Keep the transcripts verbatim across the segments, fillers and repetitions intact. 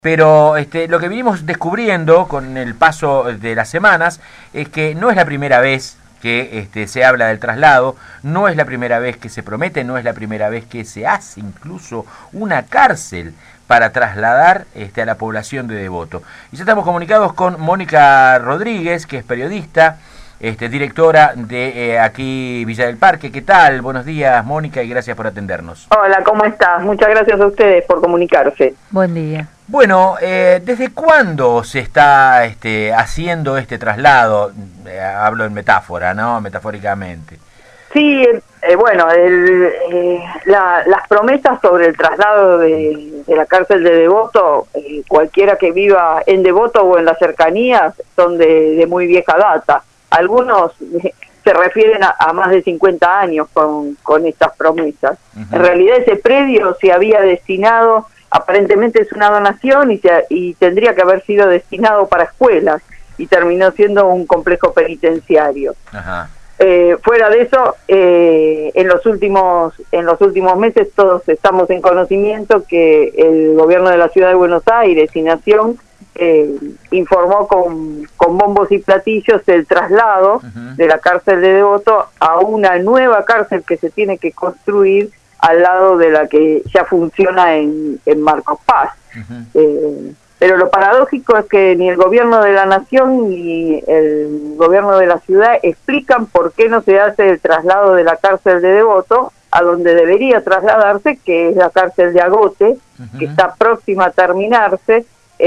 Pero este, lo que vinimos descubriendo con el paso de las semanas es que no es la primera vez que este, se habla del traslado, no es la primera vez que se promete, no es la primera vez que se hace incluso una cárcel para trasladar este, a la población de Devoto. Y ya estamos comunicados con Mónica Rodríguez, que es periodista, este, directora de eh, aquí Villa del Parque. ¿Qué tal? Buenos días, Mónica, y gracias por atendernos. Hola, ¿cómo estás? Muchas gracias a ustedes por comunicarse. Buen día. Bueno, eh, ¿desde cuándo se está este, haciendo este traslado? Eh, hablo en metáfora, ¿no? Metafóricamente. Sí, eh, bueno, el, eh, la, las promesas sobre el traslado de, de la cárcel de Devoto, eh, cualquiera que viva en Devoto o en las cercanías, son de, de muy vieja data. Algunos eh, se refieren a, a más de cincuenta años con, con estas promesas. Uh-huh. En realidad ese predio se había destinado, aparentemente es una donación y, se, y tendría que haber sido destinado para escuelas y terminó siendo un complejo penitenciario. Uh-huh. Eh, fuera de eso, eh, en los últimos en los últimos meses todos estamos en conocimiento que el gobierno de la Ciudad de Buenos Aires y Nación eh, informó con, con bombos y platillos el traslado uh-huh. de la cárcel de Devoto a una nueva cárcel que se tiene que construir al lado de la que ya funciona en, en Marcos Paz. Uh-huh. Eh, pero lo paradójico es que ni el gobierno de la nación ni el gobierno de la ciudad explican por qué no se hace el traslado de la cárcel de Devoto a donde debería trasladarse, que es la cárcel de Agote, uh-huh. que está próxima a terminarse.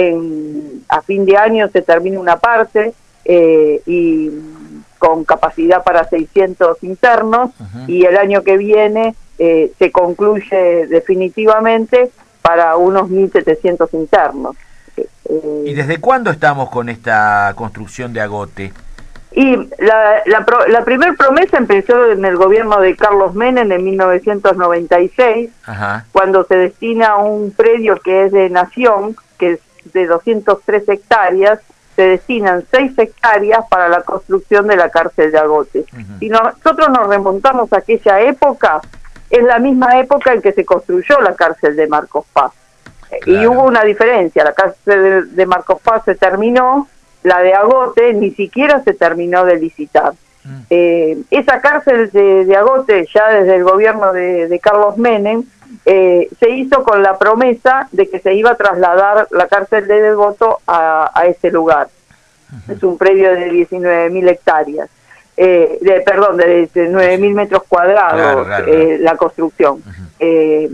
En, a fin de año se termina una parte eh, y con capacidad para seiscientos internos, uh-huh. y el año que viene eh, se concluye definitivamente para unos mil setecientos internos. Eh, ¿Y desde cuándo estamos con esta construcción de Agote? Y la, la, pro, la primer promesa empezó en el gobierno de Carlos Menem en mil novecientos noventa y seis, Ajá. cuando se destina un predio que es de Nación, que es de doscientas tres hectáreas, se destinan seis hectáreas para la construcción de la cárcel de Agote. Uh-huh. Si nosotros nos remontamos a aquella época, es la misma época en que se construyó la cárcel de Marcos Paz. Claro. Y hubo una diferencia, la cárcel de Marcos Paz se terminó, la de Agote ni siquiera se terminó de licitar. Mm. Eh, esa cárcel de, de Agote, ya desde el gobierno de, de Carlos Menem, eh, se hizo con la promesa de que se iba a trasladar la cárcel de Devoto a, a ese lugar. Uh-huh. Es un predio de diecinueve mil hectáreas, eh, de, perdón, de diecinueve mil metros cuadrados, claro, claro, claro. Eh, la construcción. Uh-huh. Eh,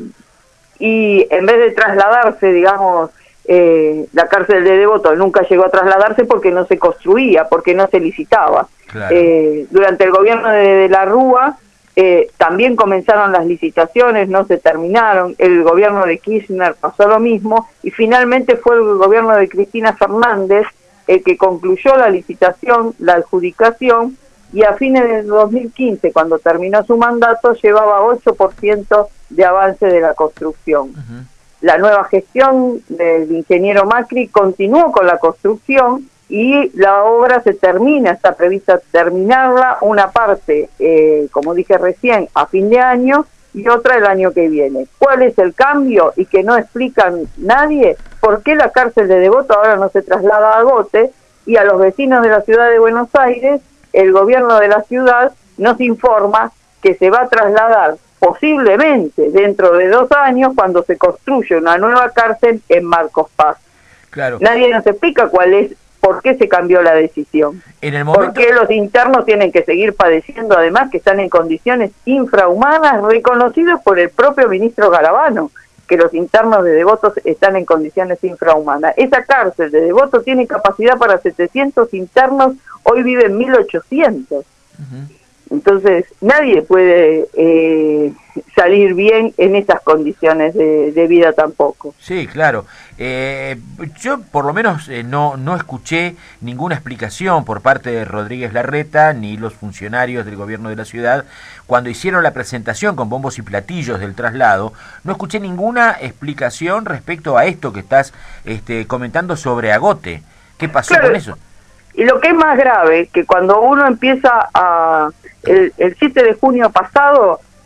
y en vez de trasladarse, digamos, eh, la cárcel de Devoto nunca llegó a trasladarse porque no se construía, porque no se licitaba. Claro. Eh, durante el gobierno de, de la Rúa eh, también comenzaron las licitaciones, no se terminaron, el gobierno de Kirchner pasó lo mismo, y finalmente fue el gobierno de Cristina Fernández el que concluyó la licitación, la adjudicación, y a fines de dos mil quince, cuando terminó su mandato, llevaba ocho por ciento de avance de la construcción. Uh-huh. La nueva gestión del ingeniero Macri continuó con la construcción y la obra se termina, está prevista terminarla, una parte, eh, como dije recién, a fin de año y otra el año que viene. ¿Cuál es el cambio? Y que no explican nadie, ¿por qué la cárcel de Devoto ahora no se traslada a Agote? Y a los vecinos de la ciudad de Buenos Aires, el gobierno de la ciudad nos informa que se va a trasladar posiblemente dentro de dos años cuando se construye una nueva cárcel en Marcos Paz. Claro. Nadie nos explica cuál es, por qué se cambió la decisión. En el momento... ¿Por qué los internos tienen que seguir padeciendo, además que están en condiciones infrahumanas, reconocidos por el propio ministro Garabano, que los internos de Devoto están en condiciones infrahumanas? Esa cárcel de Devoto tiene capacidad para setecientos internos, hoy viven mil ochocientos. Uh-huh. Entonces, nadie puede eh, salir bien en esas condiciones de, de vida tampoco. Sí, claro. Eh, yo por lo menos eh, no, no escuché ninguna explicación por parte de Rodríguez Larreta ni los funcionarios del gobierno de la ciudad cuando hicieron la presentación con bombos y platillos del traslado. No escuché ninguna explicación respecto a esto que estás este, comentando sobre Agote. ¿Qué pasó claro. con eso? Y lo que es más grave, que cuando uno empieza a... El, el siete de junio pasado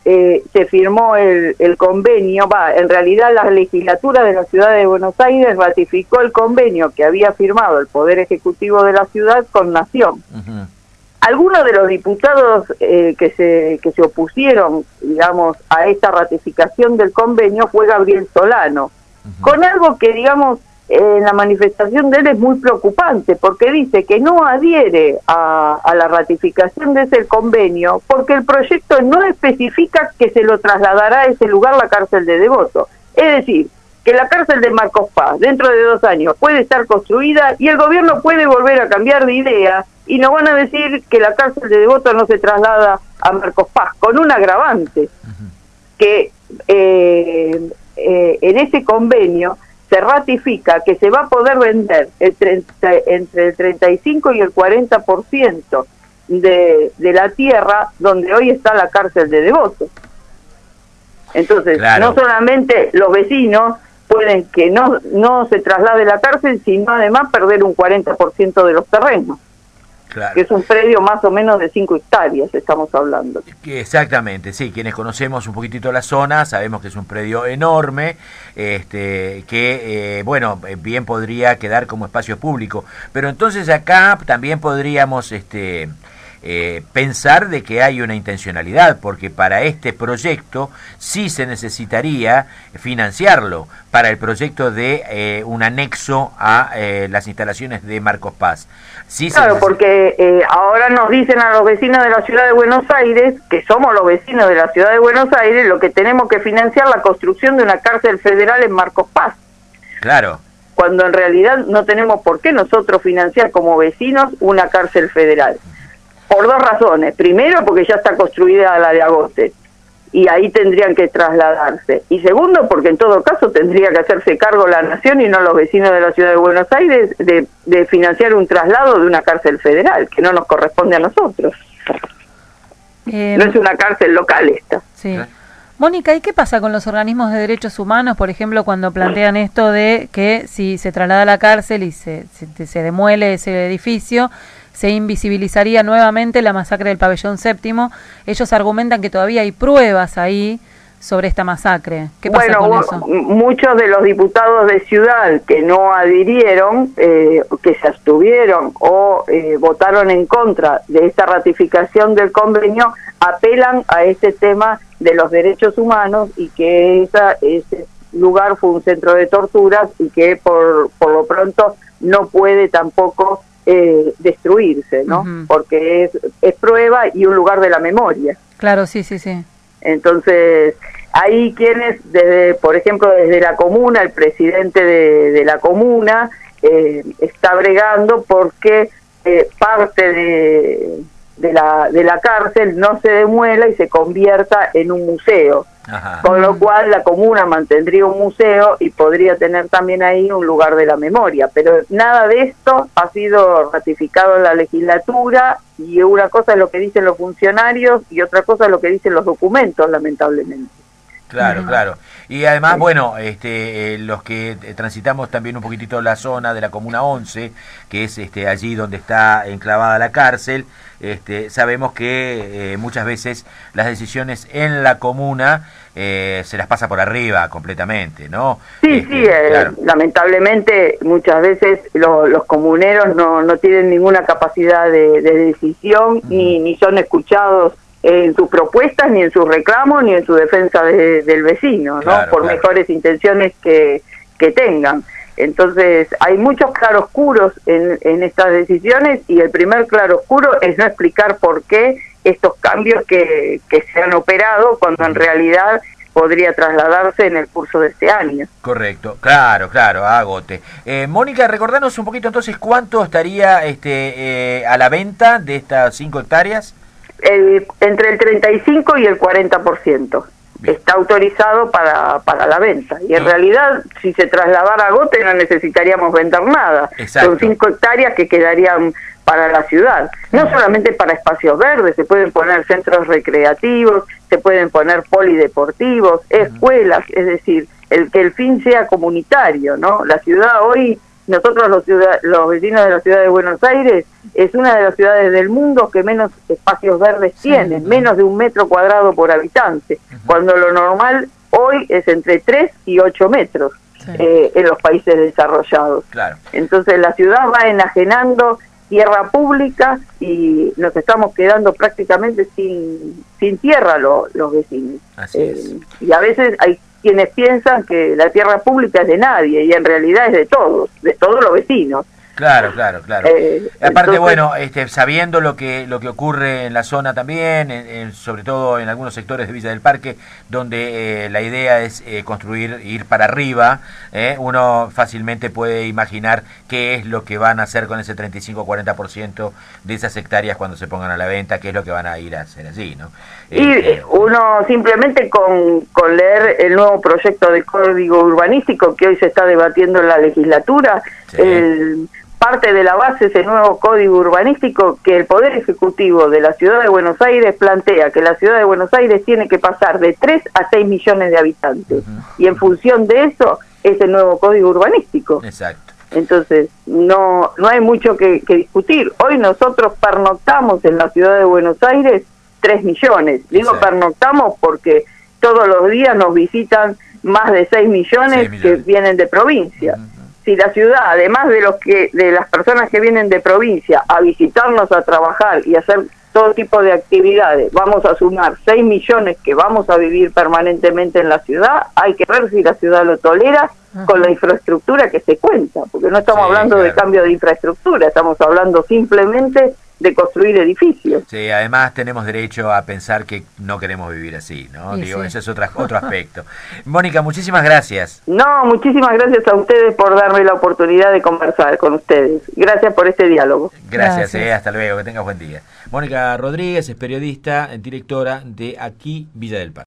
eh, se firmó el, el convenio, va, en realidad la legislatura de la ciudad de Buenos Aires ratificó el convenio que había firmado el Poder Ejecutivo de la ciudad con Nación. Uh-huh. Algunos de los diputados eh, que se que se opusieron, digamos, a esta ratificación del convenio fue Gabriel Solano, uh-huh. con algo que, digamos, en la manifestación de él es muy preocupante, porque dice que no adhiere a, a la ratificación de ese convenio, porque el proyecto no especifica que se lo trasladará a ese lugar la cárcel de Devoto. Es decir, que la cárcel de Marcos Paz, dentro de dos años, puede estar construida y el gobierno puede volver a cambiar de idea y nos van a decir que la cárcel de Devoto no se traslada a Marcos Paz, con un agravante, uh-huh. que eh, eh, en ese convenio se ratifica que se va a poder vender el treinta, entre el treinta y cinco y el cuarenta por ciento de, de la tierra donde hoy está la cárcel de Devoto. Entonces, claro. no solamente los vecinos pueden que no, no se traslade la cárcel, sino además perder un cuarenta por ciento de los terrenos. Claro. Que es un predio más o menos de cinco hectáreas, estamos hablando. Exactamente, sí, quienes conocemos un poquitito la zona, sabemos que es un predio enorme, este, que, eh, bueno, bien podría quedar como espacio público, pero entonces acá también podríamos este, eh, pensar de que hay una intencionalidad, porque para este proyecto sí se necesitaría financiarlo, para el proyecto de eh, un anexo a eh, las instalaciones de Marcos Paz. Sí, claro, porque eh, ahora nos dicen a los vecinos de la ciudad de Buenos Aires, que somos los vecinos de la ciudad de Buenos Aires, lo que tenemos que financiar la construcción de una cárcel federal en Marcos Paz. Claro. Cuando en realidad no tenemos por qué nosotros financiar como vecinos una cárcel federal. Por dos razones. Primero, porque ya está construida la de Agote, y ahí tendrían que trasladarse. Y segundo, porque en todo caso tendría que hacerse cargo la Nación y no los vecinos de la ciudad de Buenos Aires de, de financiar un traslado de una cárcel federal, que no nos corresponde a nosotros. Eh, no es una cárcel local esta. Sí. Mónica, ¿y qué pasa con los organismos de derechos humanos, por ejemplo, cuando plantean esto de que si se traslada a la cárcel y se, se, se demuele ese edificio, se invisibilizaría nuevamente la masacre del pabellón séptimo? Ellos argumentan que todavía hay pruebas ahí sobre esta masacre. ¿Qué pasa bueno, con eso? Muchos de los diputados de Ciudad que no adhirieron, eh, que se abstuvieron o eh, votaron en contra de esta ratificación del convenio, apelan a este tema de los derechos humanos y que esa, ese lugar fue un centro de torturas y que por, por lo pronto no puede tampoco Eh, destruirse, ¿no? Uh-huh. Porque es, es prueba y un lugar de la memoria. Claro, sí, sí, sí. Entonces, hay quienes, desde, por ejemplo, desde la comuna, el presidente de, de la comuna eh, está bregando porque eh, parte de, de, la, de la cárcel no se demuela y se convierta en un museo. Ajá. Con lo cual la comuna mantendría un museo y podría tener también ahí un lugar de la memoria, pero nada de esto ha sido ratificado en la legislatura y una cosa es lo que dicen los funcionarios y otra cosa es lo que dicen los documentos, lamentablemente. Claro, uh-huh. claro. Y además, bueno, este, eh, los que transitamos también un poquitito la zona de la Comuna once, que es este, allí donde está enclavada la cárcel, este, sabemos que eh, muchas veces las decisiones en la comuna eh, se las pasa por arriba completamente, ¿no? Sí, este, sí, eh, claro. Lamentablemente muchas veces lo, los comuneros no, no tienen ninguna capacidad de, de decisión, uh-huh. ni, ni son escuchados en sus propuestas, ni en sus reclamos, ni en su defensa de, del vecino, ¿no? Claro, por claro. mejores intenciones que, que tengan. Entonces, hay muchos claroscuros en, en estas decisiones y el primer claroscuro es no explicar por qué estos cambios que, que se han operado cuando en realidad podría trasladarse en el curso de este año. Correcto, claro, claro, Agote. Eh, Mónica, recordanos un poquito entonces cuánto estaría este eh, a la venta de estas cinco hectáreas. El, entre el treinta y cinco y el cuarenta por ciento. Bien. Está autorizado para, para la venta. Y en sí. realidad, si se trasladara a Agote, no necesitaríamos vender nada. Exacto. Son cinco hectáreas que quedarían para la ciudad. No solamente para espacios verdes, se pueden poner centros recreativos, se pueden poner polideportivos, escuelas, es decir, el que el fin sea comunitario, ¿no? La ciudad hoy nosotros los, ciudad, los vecinos de la ciudad de Buenos Aires, es una de las ciudades del mundo que menos espacios verdes sí, tiene, sí. menos de un metro cuadrado por habitante, uh-huh. cuando lo normal hoy es entre tres y ocho metros sí. eh, en los países desarrollados. Claro. Entonces la ciudad va enajenando tierra pública y nos estamos quedando prácticamente sin, sin tierra lo, los vecinos. Así eh, es. Y a veces hay quienes piensan que la tierra pública es de nadie y en realidad es de todos, de todos los vecinos. Claro, claro, claro. Eh, Aparte, entonces, bueno, este, sabiendo lo que lo que ocurre en la zona también, en, en, sobre todo en algunos sectores de Villa del Parque, donde eh, la idea es eh, construir, ir para arriba, eh, uno fácilmente puede imaginar qué es lo que van a hacer con ese treinta y cinco a cuarenta por ciento de esas hectáreas cuando se pongan a la venta, qué es lo que van a ir a hacer allí, ¿no? Y eh, uno simplemente con, con leer el nuevo proyecto de código urbanístico que hoy se está debatiendo en la legislatura, sí. el... parte de la base ese nuevo código urbanístico que el Poder Ejecutivo de la Ciudad de Buenos Aires plantea que la Ciudad de Buenos Aires tiene que pasar de tres a seis millones de habitantes. Uh-huh. Y en función de eso es el nuevo código urbanístico. Exacto. Entonces, no no hay mucho que, que discutir. Hoy nosotros pernoctamos en la Ciudad de Buenos Aires tres millones. Digo Exacto. pernoctamos porque todos los días nos visitan más de seis millones, seis millones. que vienen de provincia. Uh-huh. Si la ciudad, además de los que de las personas que vienen de provincia a visitarnos, a trabajar y hacer todo tipo de actividades, vamos a sumar seis millones que vamos a vivir permanentemente en la ciudad, hay que ver si la ciudad lo tolera uh-huh. con la infraestructura que se cuenta, porque no estamos sí, hablando claro. de cambio de infraestructura, estamos hablando simplemente de construir edificios. Sí, además tenemos derecho a pensar que no queremos vivir así, ¿no? Sí, Digo, sí. ese es otra, otro aspecto. Mónica, muchísimas gracias. No, muchísimas gracias a ustedes por darme la oportunidad de conversar con ustedes. Gracias por este diálogo. Gracias, gracias. Eh, hasta luego, que tengas buen día. Mónica Rodríguez es periodista, directora de Aquí Villa del Parque.